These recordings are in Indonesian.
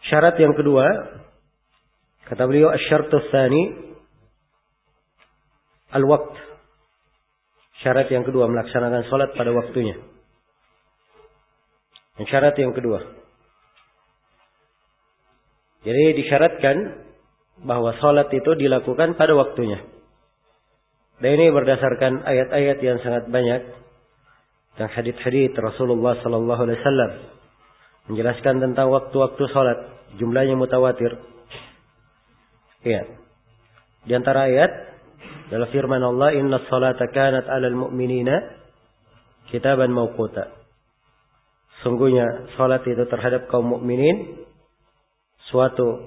Syarat yang kedua, kata beliau, asy-syartu tsani al-waqt. Syarat yang kedua, melaksanakan salat pada waktunya. Dan syarat yang kedua. Jadi disyaratkan bahwa salat itu dilakukan pada waktunya. Dan ini berdasarkan ayat-ayat yang sangat banyak dan hadits-hadits Rasulullah sallallahu alaihi wasallam menjelaskan tentang waktu-waktu salat, jumlahnya mutawatir. Iya. Di antara ayat dalam firman Allah, "Innas salata kanat 'alal mu'minina kitaban mawquta." Sungguhnya salat itu terhadap kaum mukminin suatu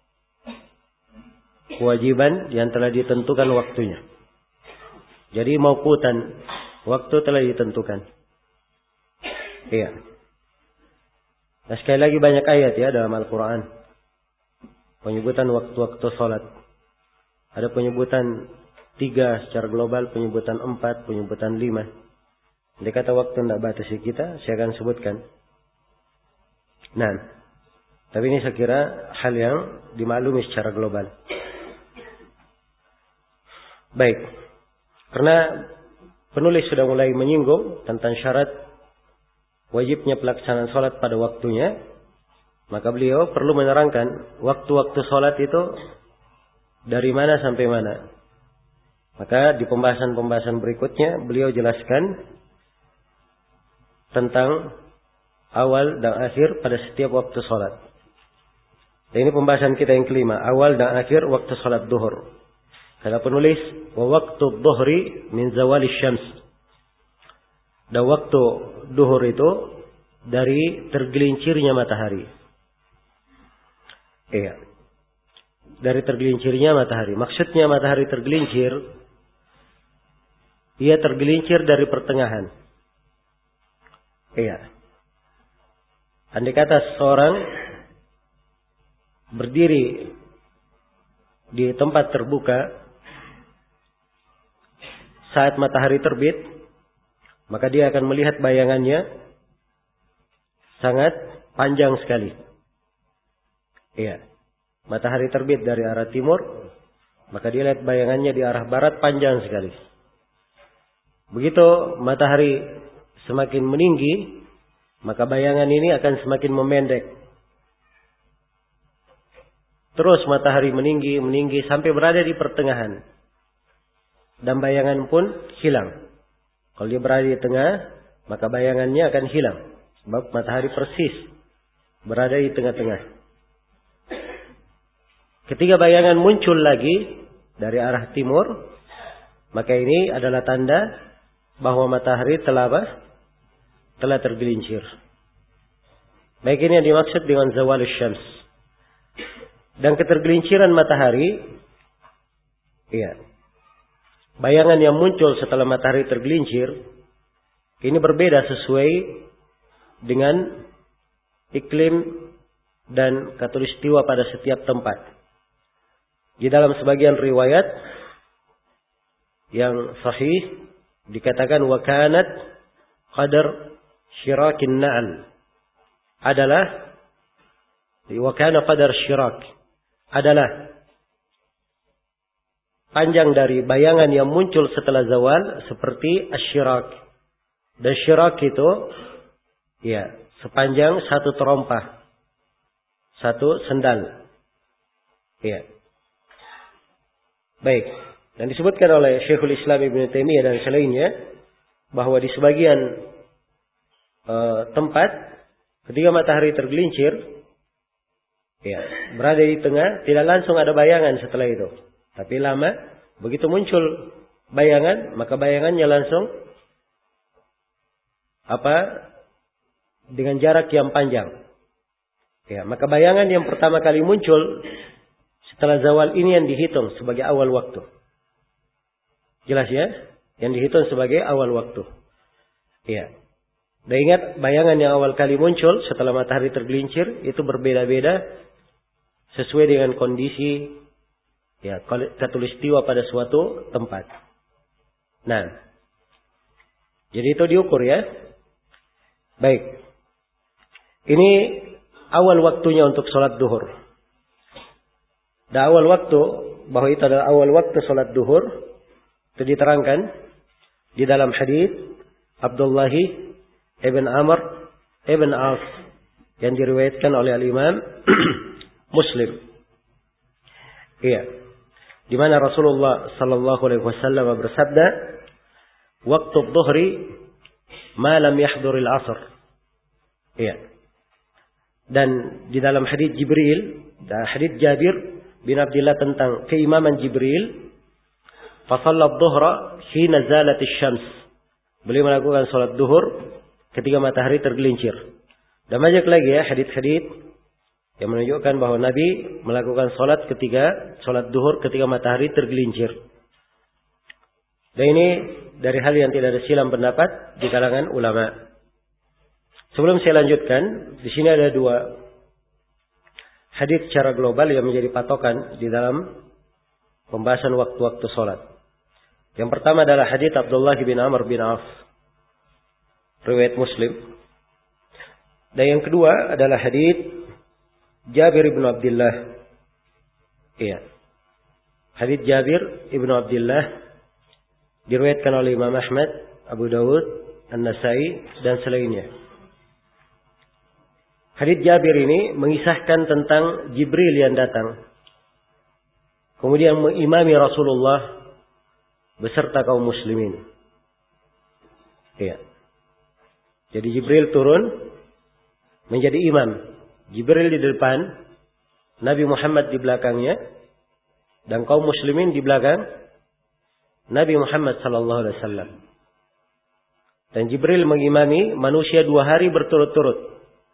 kewajiban yang telah ditentukan waktunya. Jadi mauqutan, waktu telah ditentukan. Iya. Nah, sekali lagi banyak ayat ya dalam Al-Quran penyebutan waktu-waktu salat. Ada penyebutan 3 secara global, penyebutan 4, penyebutan 5. Dia kata waktu tidak batasi kita, saya akan sebutkan. Nah, tapi ini saya kira hal yang dimaklumi secara global. Baik, karena penulis sudah mulai menyinggung tentang syarat wajibnya pelaksanaan salat pada waktunya, maka beliau perlu menerangkan waktu-waktu salat itu dari mana sampai mana. Maka di pembahasan-pembahasan berikutnya beliau jelaskan tentang awal dan akhir pada setiap waktu salat. Dan ini pembahasan kita yang kelima, awal dan akhir waktu salat duhur. Kata penulis, wa waqtu dhuhri min zawali syams. Dan waktu duhur itu dari tergelincirnya matahari. Iya. Dari tergelincirnya matahari. Maksudnya matahari tergelincir, ia tergelincir dari pertengahan. Iya. Andai kata seorang berdiri di tempat terbuka saat matahari terbit, maka dia akan melihat bayangannya sangat panjang sekali. Iya. Matahari terbit dari arah timur, maka dia lihat bayangannya di arah barat panjang sekali. Begitu matahari semakin meninggi, maka bayangan ini akan semakin memendek. Terus matahari meninggi sampai berada di pertengahan. Dan bayangan pun hilang. Kalau dia berada di tengah, maka bayangannya akan hilang. Sebab matahari persis berada di tengah-tengah. Ketika bayangan muncul lagi dari arah timur, maka ini adalah tanda bahwa matahari telah tergelincir. Baik, ini yang dimaksud dengan zawalus syams. Dan ketergelinciran matahari, iya, bayangan yang muncul setelah matahari tergelincir, ini berbeda sesuai dengan iklim dan khatulistiwa pada setiap tempat. Di dalam sebagian riwayat yang sahih dikatakan wa kanat qadar syirakin na'al, adalah wa kana qadar syirak, adalah panjang dari bayangan yang muncul setelah zawal seperti asyirak. Dan syirak itu ya sepanjang satu terompah, satu sendal. Ya. Baik. Dan disebutkan oleh Syekhul Islam Ibnu Taimiyah dan selainnya bahwa di sebagian tempat ketika matahari tergelincir, ya, berada di tengah, tidak langsung ada bayangan setelah itu. Tapi lama, begitu muncul bayangan, maka bayangannya langsung dengan jarak yang panjang. Ya, maka bayangan yang pertama kali muncul setelah zawal ini yang dihitung sebagai awal waktu. Jelas ya? Yang dihitung sebagai awal waktu. Ya. Dan ingat, bayangan yang awal kali muncul setelah matahari tergelincir itu berbeda-beda sesuai dengan kondisi ya khatulistiwa pada suatu tempat. Nah, jadi itu diukur ya. Baik. Ini awal waktunya untuk sholat duhur. Dan awal waktu, bahwa itu adalah awal waktu sholat duhur, itu diterangkan di dalam hadis Abdullah ibn Amr ibn Auf yang diriwayatkan oleh al-Imam Muslim. Iya. Di mana Rasulullah sallallahu alaihi wasallam bersabda, "Waktu dhuhri ma lam yahduril 'asr." Iya. Dan di dalam hadis Jibril, dan hadis Jabir bin Abdullah tentang keimaman Jibril, fa shalla dhuhra hina zalatis syams. Beliau melakukan salat duhur ketika matahari tergelincir. Dan banyak lagi ya hadis-hadis yang menunjukkan bahwa Nabi melakukan salat duhur ketika matahari tergelincir. Dan ini dari hal yang tidak ada silang pendapat di kalangan ulama. Sebelum saya lanjutkan, di sini ada dua hadis secara global yang menjadi patokan di dalam pembahasan waktu-waktu salat. Yang pertama adalah hadis Abdullah bin Amr bin Auf, riwayat Muslim. Dan yang kedua adalah hadis Jabir bin Abdullah. Iya. Hadis Jabir bin Abdullah diriwayatkan oleh Imam Ahmad, Abu Dawud, An-Nasai dan selainnya. Hadis Jabir ini mengisahkan tentang Jibril yang datang, kemudian mengimami Rasulullah beserta kaum muslimin. Iya. Jadi Jibril turun menjadi imam. Jibril di depan, Nabi Muhammad di belakangnya, dan kaum muslimin di belakang Nabi Muhammad sallallahu alaihi wasallam. Dan Jibril mengimami manusia 2 hari berturut-turut.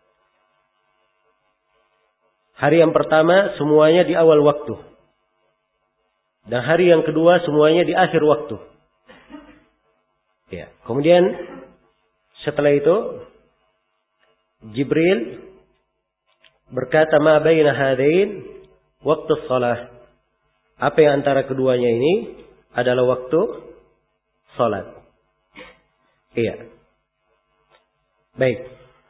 Hari yang pertama semuanya di awal waktu. Dan hari yang kedua semuanya di akhir waktu. Ya. Kemudian setelah itu Jibril berkata, "Ma baina hadain waktu shalah." Apa yang antara keduanya ini adalah waktu salat. Iya. Baik.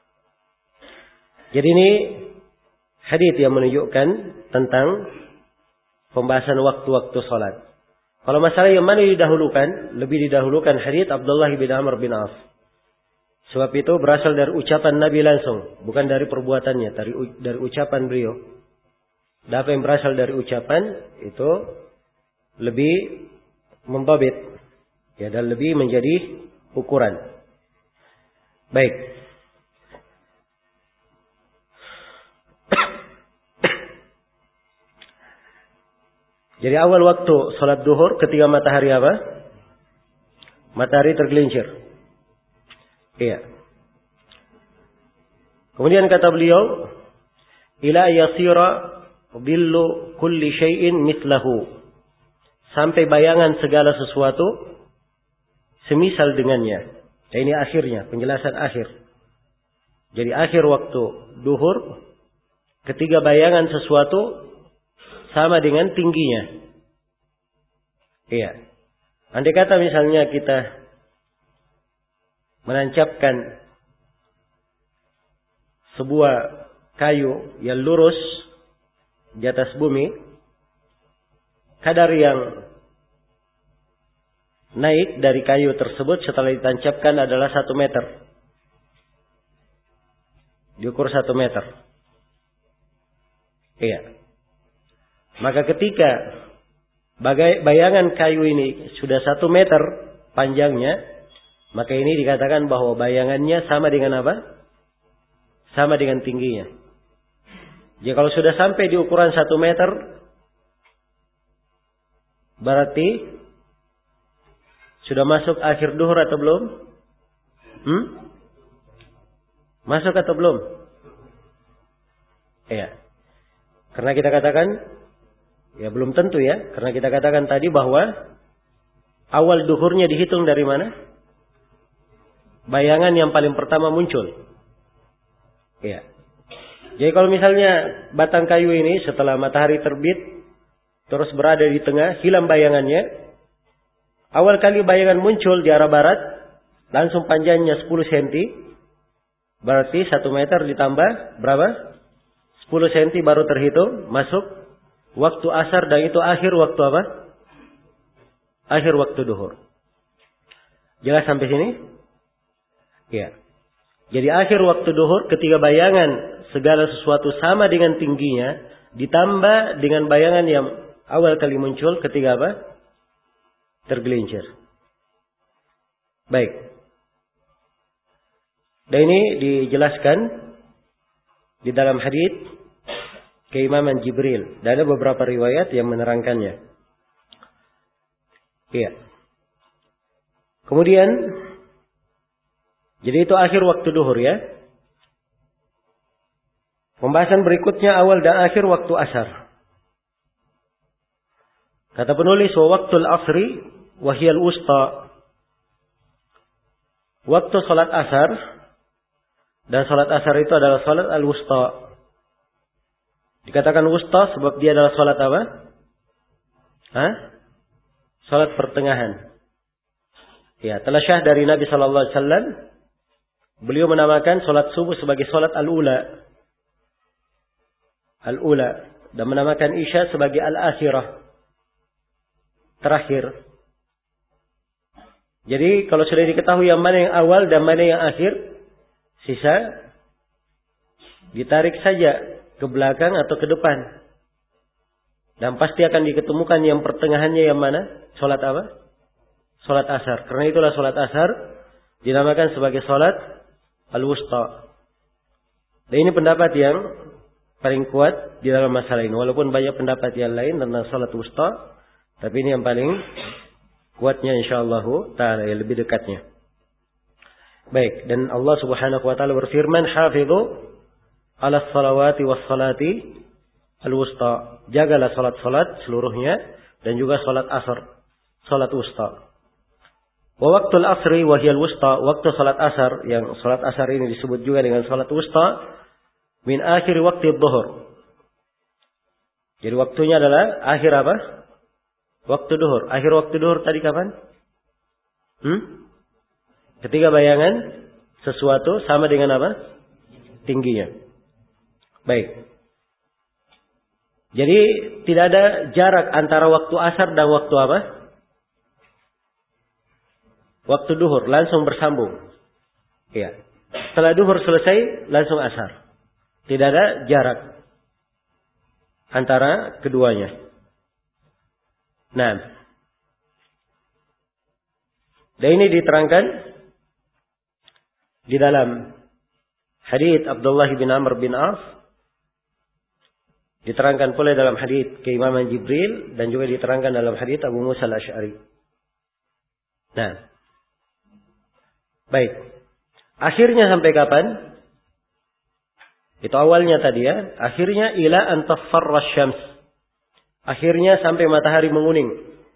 Jadi ini hadis yang menunjukkan tentang pembahasan waktu-waktu salat. Kalau masalah yang mana didahulukan, lebih didahulukan hadis Abdullah bin Amr bin Auf. Sebab itu berasal dari ucapan Nabi langsung, bukan dari perbuatannya, dari ucapan beliau. Dan apa yang berasal dari ucapan itu lebih membabit, ya, dan lebih menjadi ukuran. Baik. Jadi awal waktu salat duhur ketika matahari apa? Matahari tergelincir. Iya. Kemudian kata beliau, ila yasira billu kulli syai'in mithlahu. Sampai bayangan segala sesuatu semisal dengannya. Dan ini akhirnya, penjelasan akhir. Jadi akhir waktu duhur, ketika bayangan sesuatu sama dengan tingginya. Iya. Andai kata misalnya kita menancapkan sebuah kayu yang lurus di atas bumi, kadar yang naik dari kayu tersebut setelah ditancapkan adalah 1 meter. Diukur 1 meter. Iya. Maka ketika bayangan kayu ini sudah 1 meter panjangnya, maka ini dikatakan bahwa bayangannya sama dengan apa? Sama dengan tingginya. Jadi kalau sudah sampai di ukuran 1 meter, berarti sudah masuk akhir duhur atau belum? Masuk atau belum? Iya. Karena kita katakan, ya belum tentu ya. Karena kita katakan tadi bahwa awal duhurnya dihitung dari mana? Bayangan yang paling pertama muncul. Ya. Jadi kalau misalnya batang kayu ini setelah matahari terbit terus berada di tengah, hilang bayangannya. Awal kali bayangan muncul di arah barat, langsung panjangnya 10 cm. Berarti 1 meter ditambah berapa? 10 cm baru terhitung masuk waktu asar, dan itu akhir waktu apa? Akhir waktu duhur. Jelas sampai sini? Ya. Jadi akhir waktu duhur ketika bayangan segala sesuatu sama dengan tingginya, ditambah dengan bayangan yang awal kali muncul ketika apa? Tergelincir. Baik. Dan ini dijelaskan di dalam hadits keimaman Jibril. Dan ada beberapa riwayat yang menerangkannya. Iya. Kemudian, jadi itu akhir waktu duhur ya. Pembahasan berikutnya awal dan akhir waktu asar. Kata penulis, wa waktul asri wahiyal wusta. Waktu salat asar, dan salat asar itu adalah salat al-wusta. Dikatakan wusta sebab dia adalah salat apa? Salat pertengahan. Ya, telah syah dari Nabi sallallahu alaihi wasallam, beliau menamakan salat subuh sebagai salat al-ula. Al-ula, dan menamakan isya sebagai al-akhirah, terakhir. Jadi kalau sudah diketahui yang mana yang awal dan mana yang akhir, sisa ditarik saja ke belakang atau ke depan. Dan pasti akan diketemukan yang pertengahannya yang mana? Salat apa? Salat asar. Karena itulah salat asar dinamakan sebagai salat al-wusta. Dan ini pendapat yang paling kuat di dalam masalah ini. Walaupun banyak pendapat yang lain tentang salat wusta, tapi ini yang paling kuatnya insyaallah ta'ala, yang lebih dekatnya. Baik, dan Allah Subhanahu wa taala berfirman, "Hafidhu 'alas salawati was salati al-wusta." Jagalah salat-salat seluruhnya dan juga salat asar, salat wusta. Wa waqtul asri wa hiyal wusta, waktu salat asar, yang salat asar ini disebut juga dengan salat wusta, min akhir waktu dhuhur. Jadi waktunya adalah akhir apa? Waktu duhur. Akhir waktu duhur tadi kapan? Ketika bayangan sesuatu sama dengan apa? Tingginya. Baik. Jadi tidak ada jarak antara waktu asar dan waktu apa? Waktu duhur, langsung bersambung. Ya. Setelah duhur selesai, langsung asar. Tidak ada jarak antara keduanya. Nah, dan ini diterangkan di dalam hadits Abdullah bin Amr bin As, diterangkan pula dalam hadits keimaman Jibril, dan juga diterangkan dalam hadits Abu Musa al-Asy'ari. Nah, baik. Akhirnya sampai kapan? Itu awalnya tadi ya. Akhirnya ila an tasfarra syams. Akhirnya sampai matahari menguning.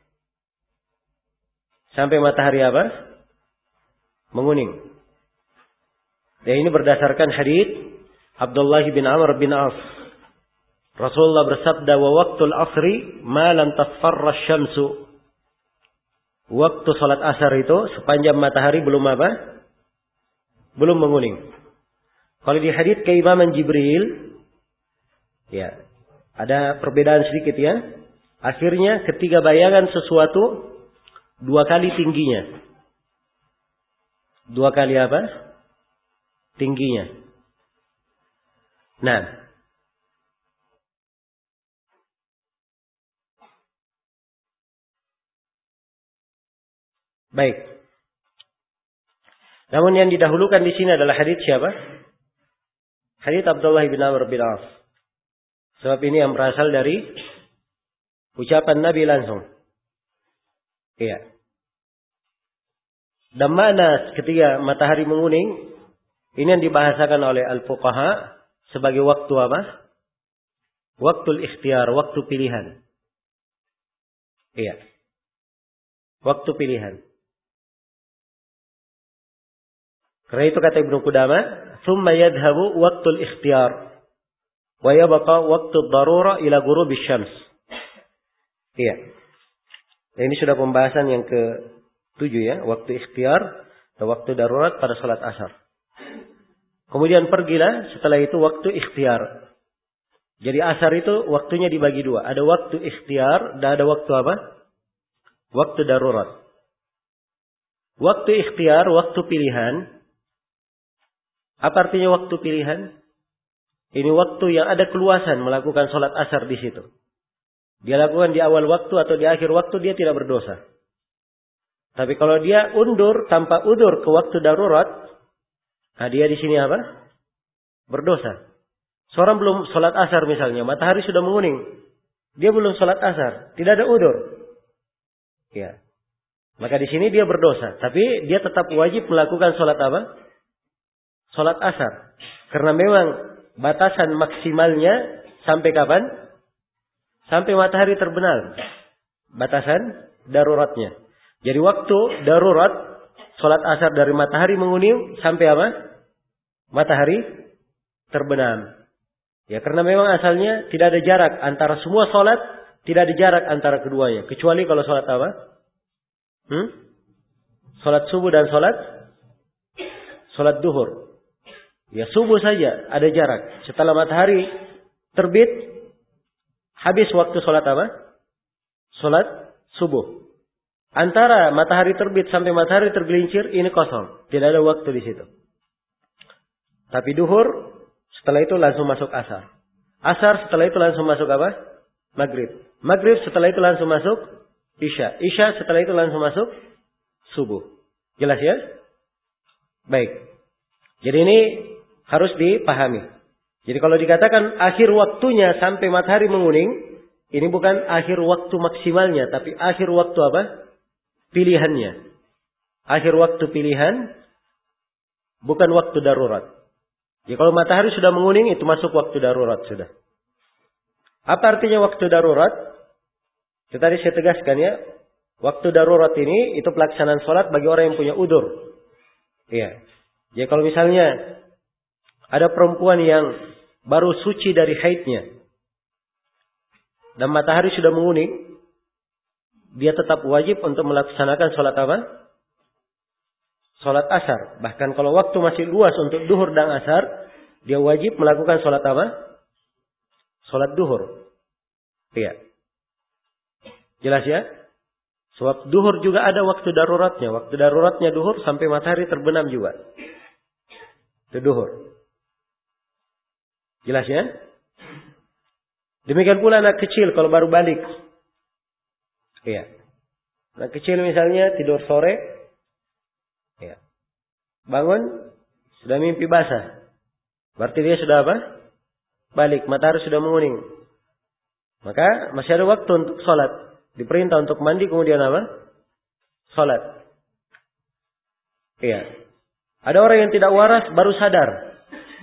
Sampai matahari apa? Menguning. Dan ini berdasarkan hadits Abdullah bin Amr bin As. Rasulullah bersabda, wa waqtul asri ma lam tasfarra syamsu. Waktu salat asar itu sepanjang matahari belum apa? Belum menguning. Kalau di hadits keimaman Jibril, ya, ada perbedaan sedikit ya. Akhirnya ketika bayangan sesuatu 2 kali tingginya. 2 kali apa? Tingginya. Nah, baik. Namun yang didahulukan di sini adalah hadits siapa? Hadits Abdullah bin Amr bin As. Sebab ini yang berasal dari ucapan Nabi langsung. Iya. Dan mana ketika matahari menguning, ini yang dibahasakan oleh al-fuqaha sebagai waktu apa? Waktul ikhtiyar, waktu pilihan. Iya. Waktu pilihan. Karena itu kata Ibnu Qudamah, "Tsumma yadhhabu waqtul ikhtiyar wa yabqa waqtud darura ila ghurubish syams." Iya. Ini sudah pembahasan yang ke-7 ya, waktu ikhtiyar dan waktu darurat pada salat asar. Kemudian pergilah setelah itu waktu ikhtiyar. Jadi asar itu waktunya dibagi dua. Ada waktu ikhtiar dan ada waktu apa? Waktu darurat. Waktu ikhtiar, waktu pilihan. Apa artinya waktu pilihan? Ini waktu yang ada keluasan melakukan sholat asar di situ. Dia lakukan di awal waktu atau di akhir waktu, dia tidak berdosa. Tapi kalau dia undur tanpa udur ke waktu darurat, nah dia di sini apa? Berdosa. Seorang belum sholat asar misalnya, matahari sudah menguning. Dia belum sholat asar, tidak ada udur. Ya. Maka di sini dia berdosa. Tapi dia tetap wajib melakukan sholat apa? Sholat asar. Karena memang batasan maksimalnya sampai kapan? Sampai matahari terbenam. Batasan daruratnya. Jadi waktu darurat sholat asar dari matahari menguning sampai apa? Matahari terbenam. Ya, karena memang asalnya tidak ada jarak antara semua sholat, tidak ada jarak antara keduanya. Kecuali kalau sholat apa? Sholat subuh dan sholat duhur. Ya, subuh saja ada jarak. Setelah matahari terbit, habis waktu sholat apa? Sholat subuh. Antara matahari terbit sampai matahari tergelincir, ini kosong. Tidak ada waktu di situ. Tapi duhur, setelah itu langsung masuk asar. Asar setelah itu langsung masuk apa? Maghrib. Maghrib setelah itu langsung masuk isya. Isya setelah itu langsung masuk subuh. Jelas ya? Baik. Jadi ini harus dipahami. Jadi kalau dikatakan akhir waktunya sampai matahari menguning, ini bukan akhir waktu maksimalnya, tapi akhir waktu apa? Pilihannya. Akhir waktu pilihan, bukan waktu darurat. Jadi kalau matahari sudah menguning, itu masuk waktu darurat sudah. Apa artinya waktu darurat? Itu tadi saya tegaskan ya. Waktu darurat ini, itu pelaksanaan sholat bagi orang yang punya udur. Iya. Jadi kalau misalnya ada perempuan yang baru suci dari haidnya, dan matahari sudah menguning, dia tetap wajib untuk melaksanakan sholat apa? Sholat asar. Bahkan kalau waktu masih luas untuk duhur dan asar, dia wajib melakukan sholat apa? Sholat duhur. Iya. Jelas ya? Sebab duhur juga ada waktu daruratnya. Waktu daruratnya duhur sampai matahari terbenam juga. Itu duhur. Jelas ya? Demikian pula anak kecil kalau baru balik. Iya. Anak kecil misalnya tidur sore. Iya. Bangun, sudah mimpi basah. Berarti dia sudah apa? Balik, matahari sudah menguning. Maka masih ada waktu untuk sholat. Diperintah untuk mandi kemudian apa? Sholat. Iya. Ada orang yang tidak waras baru sadar.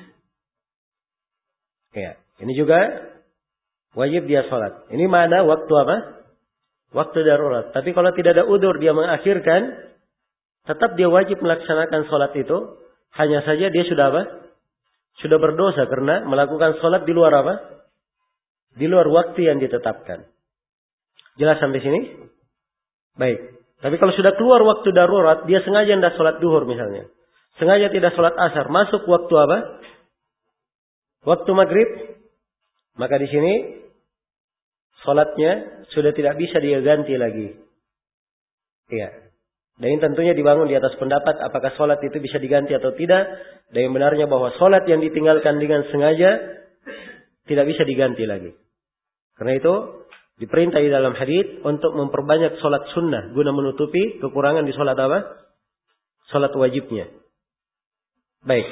Iya. Ini juga wajib dia sholat. Ini mana waktu apa? Waktu darurat. Tapi kalau tidak ada udur dia mengakhirkan, tetap dia wajib melaksanakan sholat itu. Hanya saja dia sudah apa? Sudah berdosa karena melakukan sholat di luar apa? Di luar waktu yang ditetapkan. Jelas sampai sini? Baik. Tapi kalau sudah keluar waktu darurat, dia sengaja tidak sholat duhur misalnya. Sengaja tidak sholat asar. Masuk waktu apa? Waktu maghrib. Maka di sini sholatnya sudah tidak bisa dia ganti lagi. Iya. Dan ini tentunya dibangun di atas pendapat apakah sholat itu bisa diganti atau tidak. Dan yang benarnya bahwa sholat yang ditinggalkan dengan sengaja tidak bisa diganti lagi. Karena itu diperintah di dalam hadits untuk memperbanyak sholat sunnah guna menutupi kekurangan di sholat apa? Sholat wajibnya. Baik.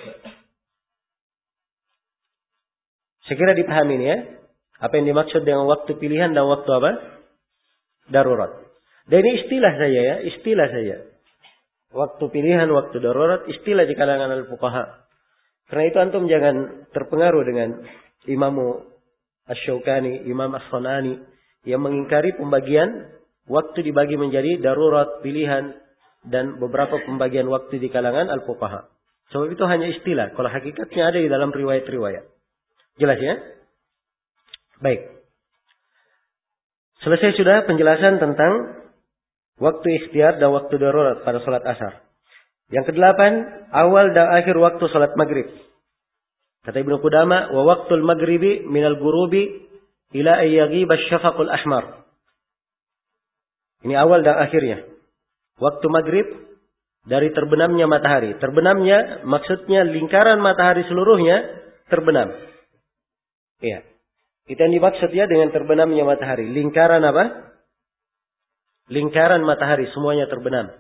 Saya kira dipahami ini ya. Apa yang dimaksud dengan waktu pilihan dan waktu apa? Darurat. Dan ini istilah saja ya. Istilah saja. Waktu pilihan, waktu darurat. Istilah di kalangan al-fuqaha. Karena itu antum jangan terpengaruh dengan Imam Asy-Syaukani, Imam As-Sanani. Yang mengingkari pembagian waktu dibagi menjadi darurat, pilihan. Dan beberapa pembagian waktu di kalangan al-fuqaha. Sebab itu hanya istilah. Kalau hakikatnya ada di dalam riwayat-riwayat. Jelas ya? Baik. Selesai sudah penjelasan tentang waktu ikhtiar dan waktu darurat pada salat asar. Yang kedelapan, awal dan akhir waktu salat maghrib. Kata Ibnu Qudamah, wa waqtul maghribi minal ghurubi ila ayyaghiba asy-syafaqul ahmar. Ini awal dan akhirnya. Waktu maghrib dari terbenamnya matahari. Terbenamnya maksudnya lingkaran matahari seluruhnya terbenam. Iya. Itu yang dimaksud ya dengan terbenamnya matahari. Lingkaran apa? Lingkaran matahari semuanya terbenam.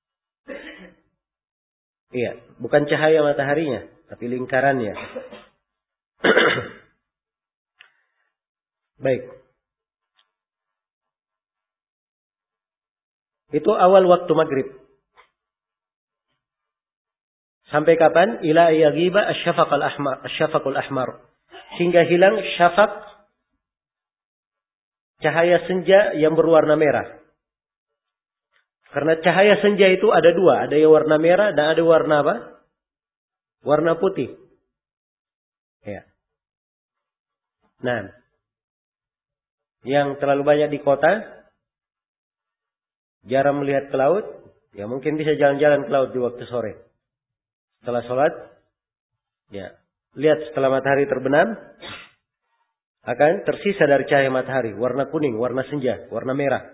Iya, bukan cahaya mataharinya, tapi lingkarannya. Baik. Itu awal waktu maghrib. Sampai kapan? Ila yaghiba asy-syafaqul ahmar. Hingga hilang syafaq, cahaya senja yang berwarna merah. Karena cahaya senja itu ada dua. Ada yang warna merah dan ada warna apa? Warna putih. Ya. Nah. Yang terlalu banyak di kota, jarang melihat ke laut, ya mungkin bisa jalan-jalan ke laut di waktu sore. Setelah sholat, ya lihat setelah matahari terbenam, akan tersisa dari cahaya matahari, warna kuning, warna senja, warna merah.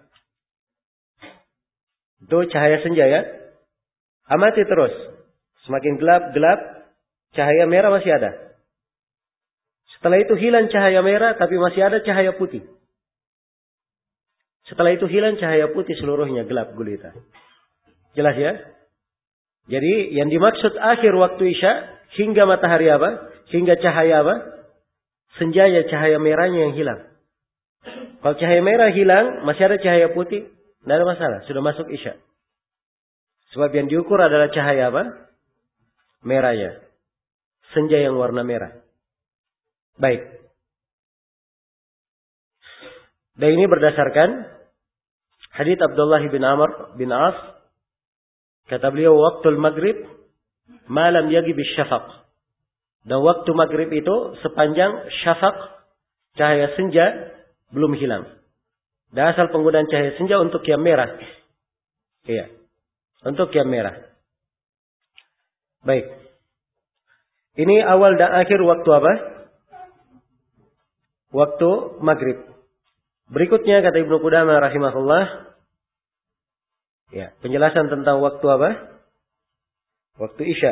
Itu cahaya senja ya. Amati terus. Semakin gelap, cahaya merah masih ada. Setelah itu hilang cahaya merah, tapi masih ada cahaya putih. Setelah itu hilang cahaya putih seluruhnya gelap gulita. Jelas ya? Jadi yang dimaksud akhir waktu Isya hingga matahari apa? Hingga cahaya apa? Senja ya cahaya merahnya yang hilang. Kalau cahaya merah hilang, masih ada cahaya putih, tidak ada masalah, sudah masuk Isya. Sebab yang diukur adalah cahaya apa? Merahnya. Senja yang warna merah. Baik. Dan ini berdasarkan hadits Abdullah bin Amr bin As. Kata beliau, waktu maghrib malam yaghib syafaq. Dan waktu maghrib itu sepanjang syafaq, cahaya senja belum hilang. Dan asal penggunaan cahaya senja untuk yang merah. Iya. Untuk yang merah. Baik. Ini awal dan akhir waktu apa? Waktu maghrib. Berikutnya kata Ibnu Qudamah rahimahullah, ya, penjelasan tentang waktu apa? Waktu Isya.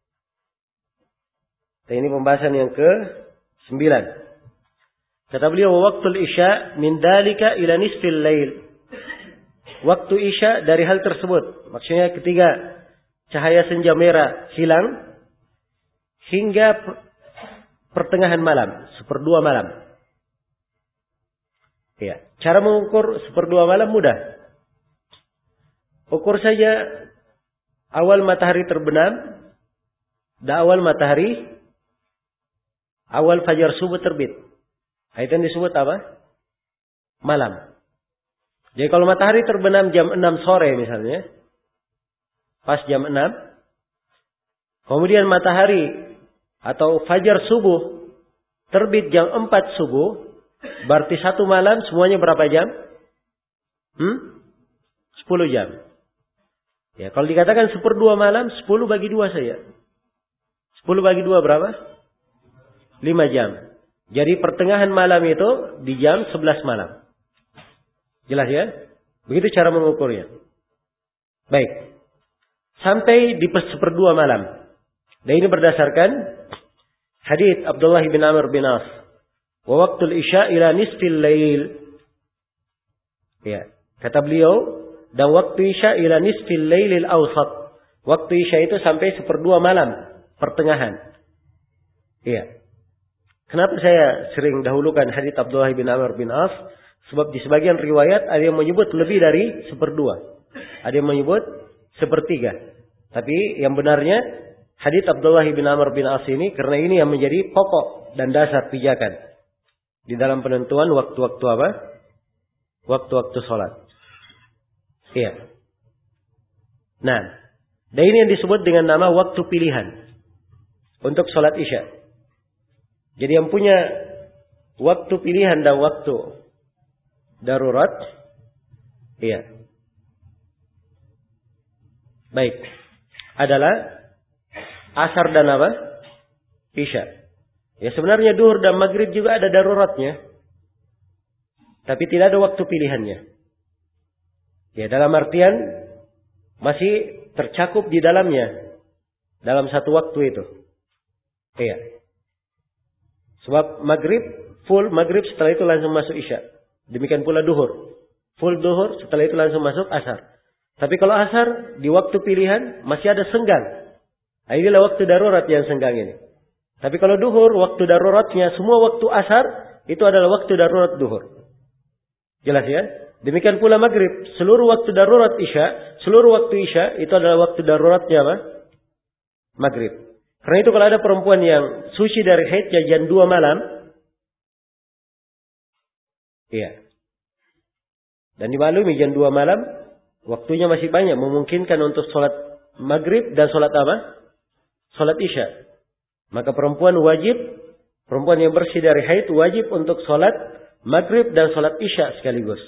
Dan ini pembahasan yang ke-9. Kata beliau, waktu Isya min dalika ila nisfil lail. Waktu Isya dari hal tersebut, maksudnya ketika cahaya senja merah hilang hingga pertengahan malam, 1/2 malam. Ya, cara mengukur 1/2 malam mudah. Ukur saja awal matahari terbenam dan awal fajar subuh terbit. Itu yang disebut apa? Malam. Jadi kalau matahari terbenam jam 6 sore misalnya, pas jam 6, kemudian matahari atau fajar subuh terbit jam 4 subuh, berarti 1 malam semuanya berapa jam? 10 jam. Ya, kalau dikatakan 1/2 malam, 10 bagi 2 saja. 10 bagi 2 berapa? 5 jam. Jadi pertengahan malam itu di jam 11 malam. Jelas ya? Begitu cara mengukurnya. Baik. Sampai di 1/2 malam. Dan ini berdasarkan hadits Abdullah bin Amr bin As. Wa waqtul isya ila nisfil lail. Ya, kata beliau, dan waktu isya ila nisfil lailil awsat. Waktu isya itu sampai 1/2 malam, pertengahan. Iya. Kenapa saya sering dahulukan hadits Abdullah bin Amr bin As? Sebab di sebagian riwayat ada yang menyebut lebih dari 1/2. Ada yang menyebut 1/3. Tapi yang benarnya hadits Abdullah bin Amr bin As ini, karena ini yang menjadi pokok dan dasar pijakan di dalam penentuan waktu-waktu apa? Waktu-waktu sholat. Iya. Nah, dan ini yang disebut dengan nama waktu pilihan untuk sholat Isya. Jadi yang punya waktu pilihan dan waktu darurat, iya. Baik. Adalah asar dan apa? Isya. Ya sebenarnya duhur dan maghrib juga ada daruratnya. Tapi tidak ada waktu pilihannya. Ya dalam artian masih tercakup di dalamnya. Dalam satu waktu itu. Iya. Sebab maghrib, full maghrib setelah itu langsung masuk isya. Demikian pula duhur. Full duhur setelah itu langsung masuk asar. Tapi kalau asar di waktu pilihan masih ada senggang. Nah, inilah waktu darurat yang senggang ini. Tapi kalau duhur, waktu daruratnya semua waktu asar itu adalah waktu darurat duhur. Jelas ya? Demikian pula maghrib. Seluruh waktu darurat isya, seluruh waktu isya itu adalah waktu daruratnya apa? Maghrib. Karena itu kalau ada perempuan yang suci dari haidnya jam 2 malam. Iya. Dan dimaklumi jam 2 malam. Waktunya masih banyak. Memungkinkan untuk sholat maghrib dan sholat apa? Sholat isya. Maka perempuan yang bersih dari haid wajib untuk sholat maghrib dan sholat isya sekaligus.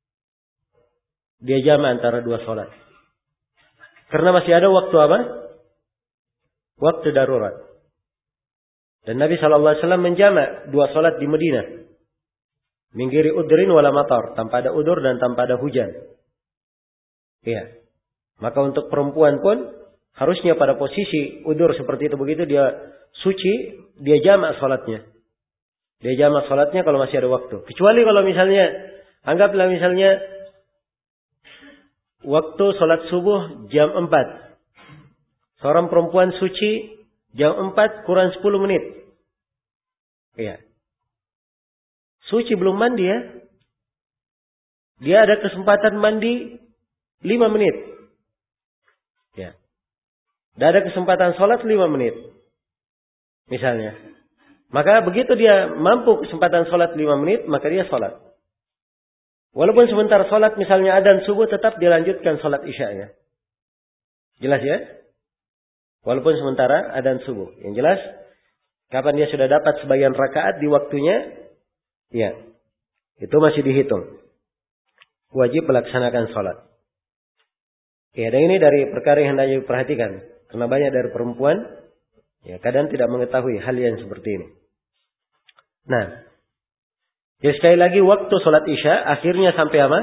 Dia jama antara dua sholat. Karena masih ada waktu apa? Waktu darurat. Dan Nabi SAW menjama dua sholat di Madinah. Minggiri udrin wala matar. Tanpa ada udur dan tanpa ada hujan. Iya. Maka untuk perempuan pun harusnya pada posisi udur seperti itu. Begitu dia suci, dia jamak sholatnya. Dia jamak sholatnya kalau masih ada waktu. Kecuali kalau misalnya, anggaplah misalnya waktu sholat subuh jam 4. Seorang perempuan suci jam 4 kurang 10 menit. Iya. Suci belum mandi ya. Dia ada kesempatan mandi 5 menit. Ya. Dan ada kesempatan sholat 5 menit. Misalnya. Maka begitu dia mampu kesempatan sholat 5 menit, maka dia sholat. Walaupun sebentar sholat misalnya adzan subuh, tetap dilanjutkan sholat isya-nya. Jelas ya? Walaupun sementara adzan subuh. Yang jelas, kapan dia sudah dapat sebagian rakaat di waktunya, ya, itu masih dihitung. Wajib melaksanakan sholat. Ya, dan ini dari perkara yang hendaknya diperhatikan. Karena banyak dari perempuan, ya, kadang tidak mengetahui hal yang seperti ini. Nah, jadi sekali lagi waktu sholat isya akhirnya sampai apa?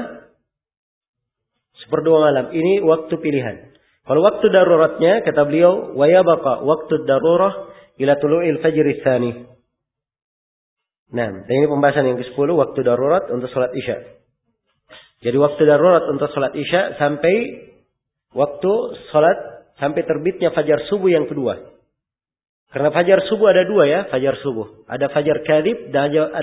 1/2 malam. Ini waktu pilihan. Kalau waktu daruratnya kata beliau, wa yabqa waktu darurah ila tulu'il fajri tsani. Nah, dan ini pembahasan yang ke-10, waktu darurat untuk sholat isya. Jadi waktu darurat untuk sholat isya sampai waktu sholat sampai terbitnya fajar subuh yang kedua. Karena fajar subuh ada 2 ya, fajar subuh. Ada fajar kadhib dan ada